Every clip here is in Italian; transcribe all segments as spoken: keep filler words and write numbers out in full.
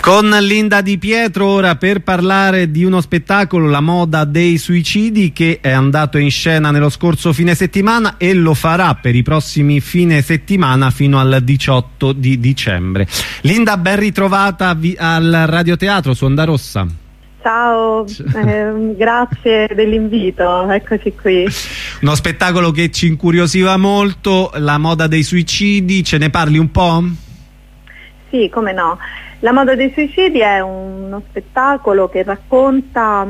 Con Linda Di Pietro ora per parlare di uno spettacolo, La moda dei suicidi, che è andato in scena nello scorso fine settimana e lo farà per i prossimi fine settimana fino al diciotto di dicembre. Linda, ben ritrovata al Radioteatro su Onda Rossa. Ciao, eh, grazie dell'invito, eccoci qui. Uno spettacolo che ci incuriosiva molto, La moda dei suicidi, ce ne parli un po'? Sì, come no. La moda dei suicidi è uno spettacolo che racconta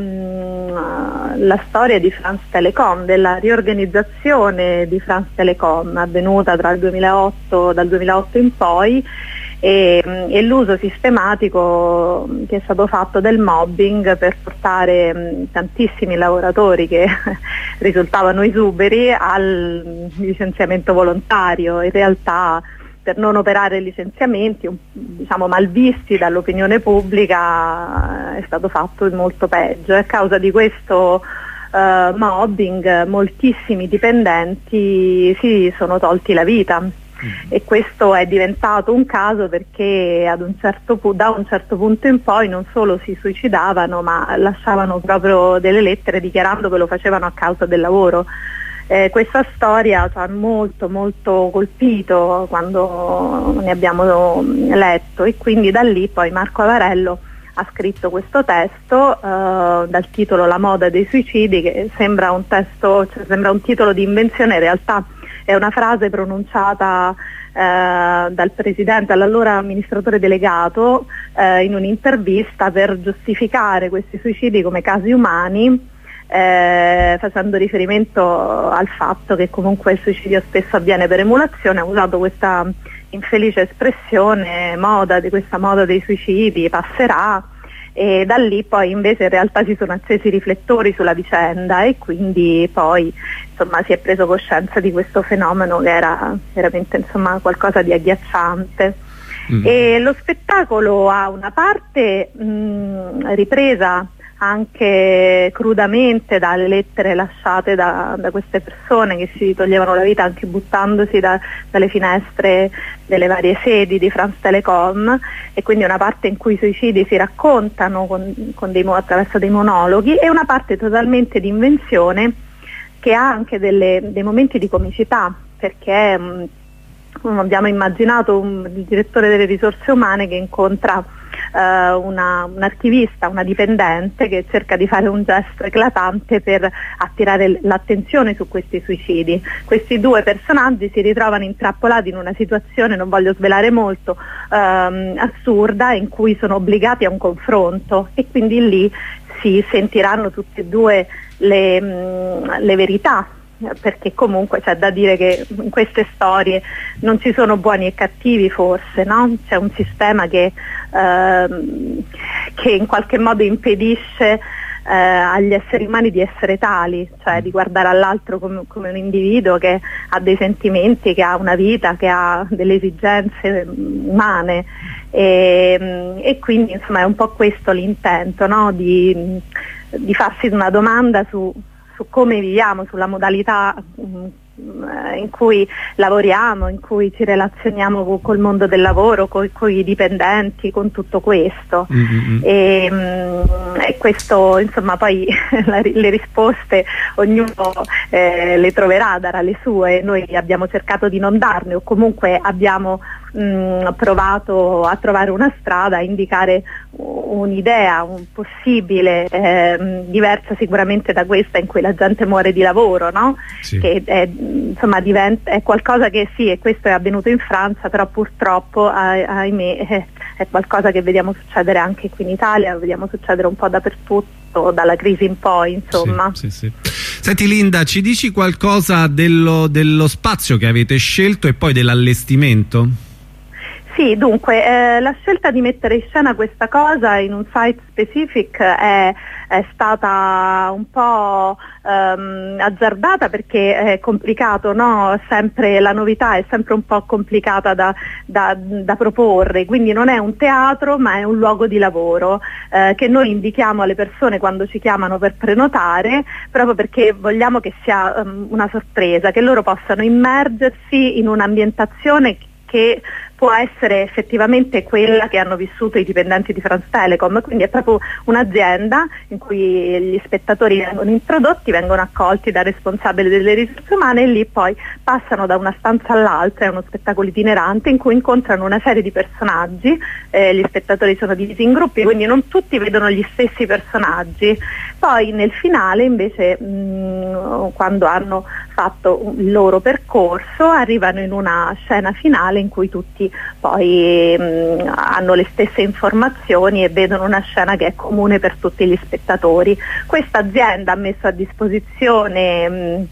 mh, la storia di France Telecom, della riorganizzazione di France Telecom avvenuta tra il duemilaotto, dal duemilaotto in poi, e, e l'uso sistematico che è stato fatto del mobbing per portare mh, tantissimi lavoratori che risultavano esuberi al licenziamento volontario. In realtà, per non operare licenziamenti, diciamo malvisti dall'opinione pubblica, è stato fatto molto peggio. A causa di questo uh, mobbing moltissimi dipendenti si sono tolti la vita, mm. e questo è diventato un caso perché ad un certo pu- da un certo punto in poi non solo si suicidavano, ma lasciavano proprio delle lettere dichiarando che lo facevano a causa del lavoro. Eh, questa storia ci ha molto molto colpito quando ne abbiamo letto, e quindi da lì poi Marco Avarello ha scritto questo testo eh, dal titolo La moda dei suicidi, che sembra un testo, cioè sembra un titolo di invenzione, in realtà è una frase pronunciata eh, dal presidente, dall'allora amministratore delegato, eh, in un'intervista per giustificare questi suicidi come casi umani, Eh, facendo riferimento al fatto che comunque il suicidio spesso avviene per emulazione. Ha usato questa infelice espressione, moda di questa moda dei suicidi passerà, e da lì poi invece in realtà si sono accesi i riflettori sulla vicenda, e quindi poi insomma si è preso coscienza di questo fenomeno che era veramente insomma qualcosa di agghiacciante. Mm. E lo spettacolo ha una parte mh, ripresa anche crudamente dalle lettere lasciate da, da queste persone che si toglievano la vita anche buttandosi da, dalle finestre delle varie sedi di France Telecom, e quindi una parte in cui i suicidi si raccontano con, con dei, attraverso dei monologhi, e una parte totalmente di invenzione che ha anche delle, dei momenti di comicità, perché mh, abbiamo immaginato un, il direttore delle risorse umane che incontra Uh, una, un archivista, una dipendente, che cerca di fare un gesto eclatante per attirare l'attenzione su questi suicidi. Questi due personaggi si ritrovano intrappolati in una situazione, non voglio svelare molto, um, assurda, in cui sono obbligati a un confronto, e quindi lì si sentiranno tutte e due le, mh, le verità, perché comunque c'è da dire che in queste storie non ci sono buoni e cattivi, forse, no? C'è un sistema che, ehm, che in qualche modo impedisce eh, agli esseri umani di essere tali, cioè di guardare all'altro come, come un individuo che ha dei sentimenti, che ha una vita, che ha delle esigenze umane, e, e quindi insomma è un po' questo l'intento, no? Di, di farsi una domanda su su come viviamo, sulla modalità mh, in cui lavoriamo, in cui ci relazioniamo co- col mondo del lavoro, con i dipendenti, con tutto questo. Mm-hmm. E, mh, e questo, insomma, poi la, le risposte ognuno eh, le troverà, darà le sue. Noi abbiamo cercato di non darne, o comunque abbiamo mh, provato a trovare una strada, a indicare un'idea, un possibile, eh, diversa sicuramente da questa in cui la gente muore di lavoro, no? Sì. Che è, insomma diventa, è qualcosa che sì, e questo è avvenuto in Francia, però purtroppo ah, ahimè è, è qualcosa che vediamo succedere anche qui in Italia, lo vediamo succedere un po' dappertutto, dalla crisi in poi, insomma. Sì, sì, sì. Senti Linda, ci dici qualcosa dello, dello spazio che avete scelto e poi dell'allestimento? Sì, dunque eh, la scelta di mettere in scena questa cosa in un site specific è, è stata un po' ehm, azzardata, perché è complicato, no? Sempre la novità è sempre un po' complicata da, da, da proporre, quindi non è un teatro ma è un luogo di lavoro eh, che noi indichiamo alle persone quando ci chiamano per prenotare, proprio perché vogliamo che sia um, una sorpresa, che loro possano immergersi in un'ambientazione che può essere effettivamente quella che hanno vissuto i dipendenti di France Telecom, quindi è proprio un'azienda in cui gli spettatori vengono introdotti, vengono accolti dal responsabile delle risorse umane e lì poi passano da una stanza all'altra, è uno spettacolo itinerante in cui incontrano una serie di personaggi, eh, gli spettatori sono divisi in gruppi, quindi non tutti vedono gli stessi personaggi. Poi nel finale invece mh, quando hanno fatto il loro percorso arrivano in una scena finale in cui tutti poi mh, hanno le stesse informazioni e vedono una scena che è comune per tutti gli spettatori. Questa azienda ha messo a disposizione mh,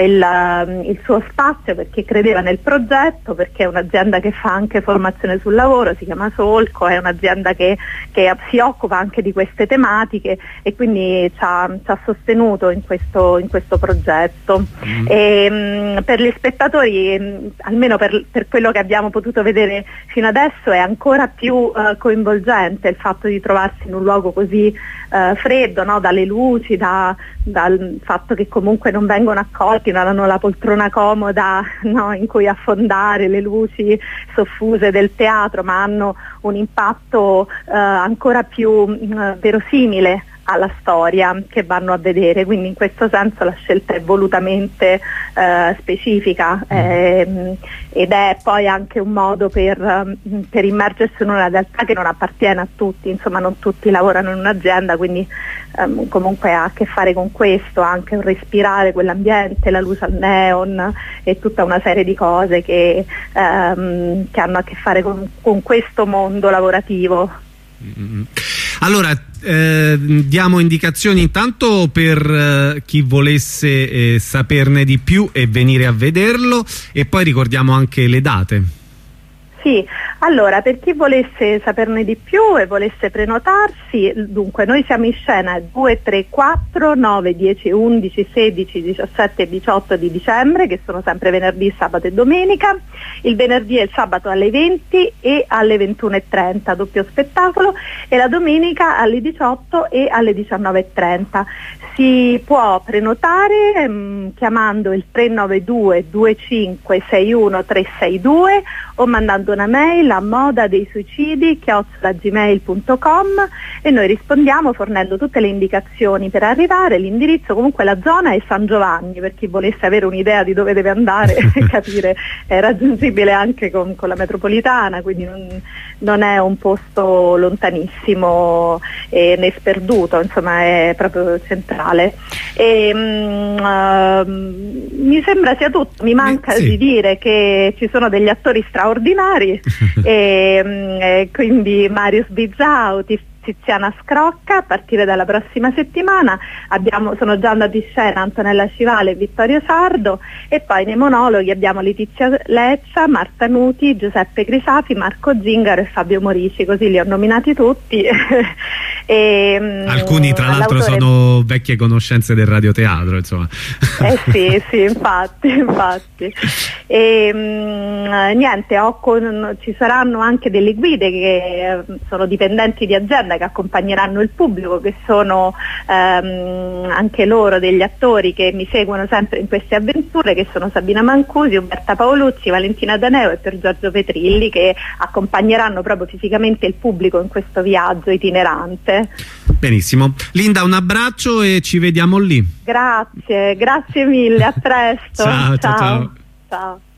il, il suo spazio perché credeva nel progetto, perché è un'azienda che fa anche formazione sul lavoro, si chiama Solco, è un'azienda che, che si occupa anche di queste tematiche e quindi ci ha, ci ha sostenuto in questo, in questo progetto. Mm. E, mh, per gli spettatori, mh, almeno per, per quello che abbiamo potuto vedere fino adesso, è ancora più uh, coinvolgente il fatto di trovarsi in un luogo così uh, freddo, no? Dalle luci, da, dal fatto che comunque non vengono accolti, non hanno la poltrona comoda, no? In cui affondare le luci soffuse del teatro, ma hanno un impatto uh, ancora più uh, verosimile alla storia che vanno a vedere, quindi in questo senso la scelta è volutamente eh, specifica ehm, ed è poi anche un modo per, per immergersi in una realtà che non appartiene a tutti, insomma non tutti lavorano in un'azienda, quindi ehm, comunque ha a che fare con questo, anche un respirare quell'ambiente, la luce al neon e tutta una serie di cose che, ehm, che hanno a che fare con, con questo mondo lavorativo. Mm-hmm. Allora, eh, diamo indicazioni intanto per eh, chi volesse eh, saperne di più e venire a vederlo, e poi ricordiamo anche le date. Sì, allora per chi volesse saperne di più e volesse prenotarsi, dunque noi siamo in scena due, tre, quattro, nove, dieci, undici, sedici, diciassette e diciotto di dicembre, che sono sempre venerdì, sabato e domenica, il venerdì e il sabato alle venti e alle ventuno e trenta, doppio spettacolo, e la domenica alle diciotto e alle diciannove e trenta. Si può prenotare mh, chiamando il tre nove due due cinque sei uno tre sei due o mandando una mail a moda dei suicidi chiocciola gmail punto com e noi rispondiamo fornendo tutte le indicazioni per arrivare. L'indirizzo, comunque la zona è San Giovanni, per chi volesse avere un'idea di dove deve andare e capire, è raggiungibile anche con, con la metropolitana, quindi non, non è un posto lontanissimo e né sperduto, insomma è proprio centrale. E, um, uh, mi sembra sia tutto, mi manca sì. di dire che ci sono degli attori straordinari e, e quindi Marius Bizzao, Tiziana Scrocca a partire dalla prossima settimana, abbiamo, sono già andati in scena Antonella Scivale e Vittorio Sardo, e poi nei monologhi abbiamo Letizia Leccia, Marta Nuti, Giuseppe Crisafi, Marco Zingaro e Fabio Morici, così li ho nominati tutti. E, alcuni tra l'altro sono vecchie conoscenze del radioteatro, insomma. Eh sì, sì, infatti, infatti. E, mh, niente, ho con, ci saranno anche delle guide che sono dipendenti di azienda che accompagneranno il pubblico, che sono ehm, anche loro degli attori che mi seguono sempre in queste avventure, che sono Sabina Mancusi, Umberta Paolucci, Valentina Daneo e Pier Giorgio Petrilli, che accompagneranno proprio fisicamente il pubblico in questo viaggio itinerante. Benissimo. Linda, un abbraccio e ci vediamo lì. Grazie, grazie mille, a presto. Ciao, ciao, ciao. Ciao.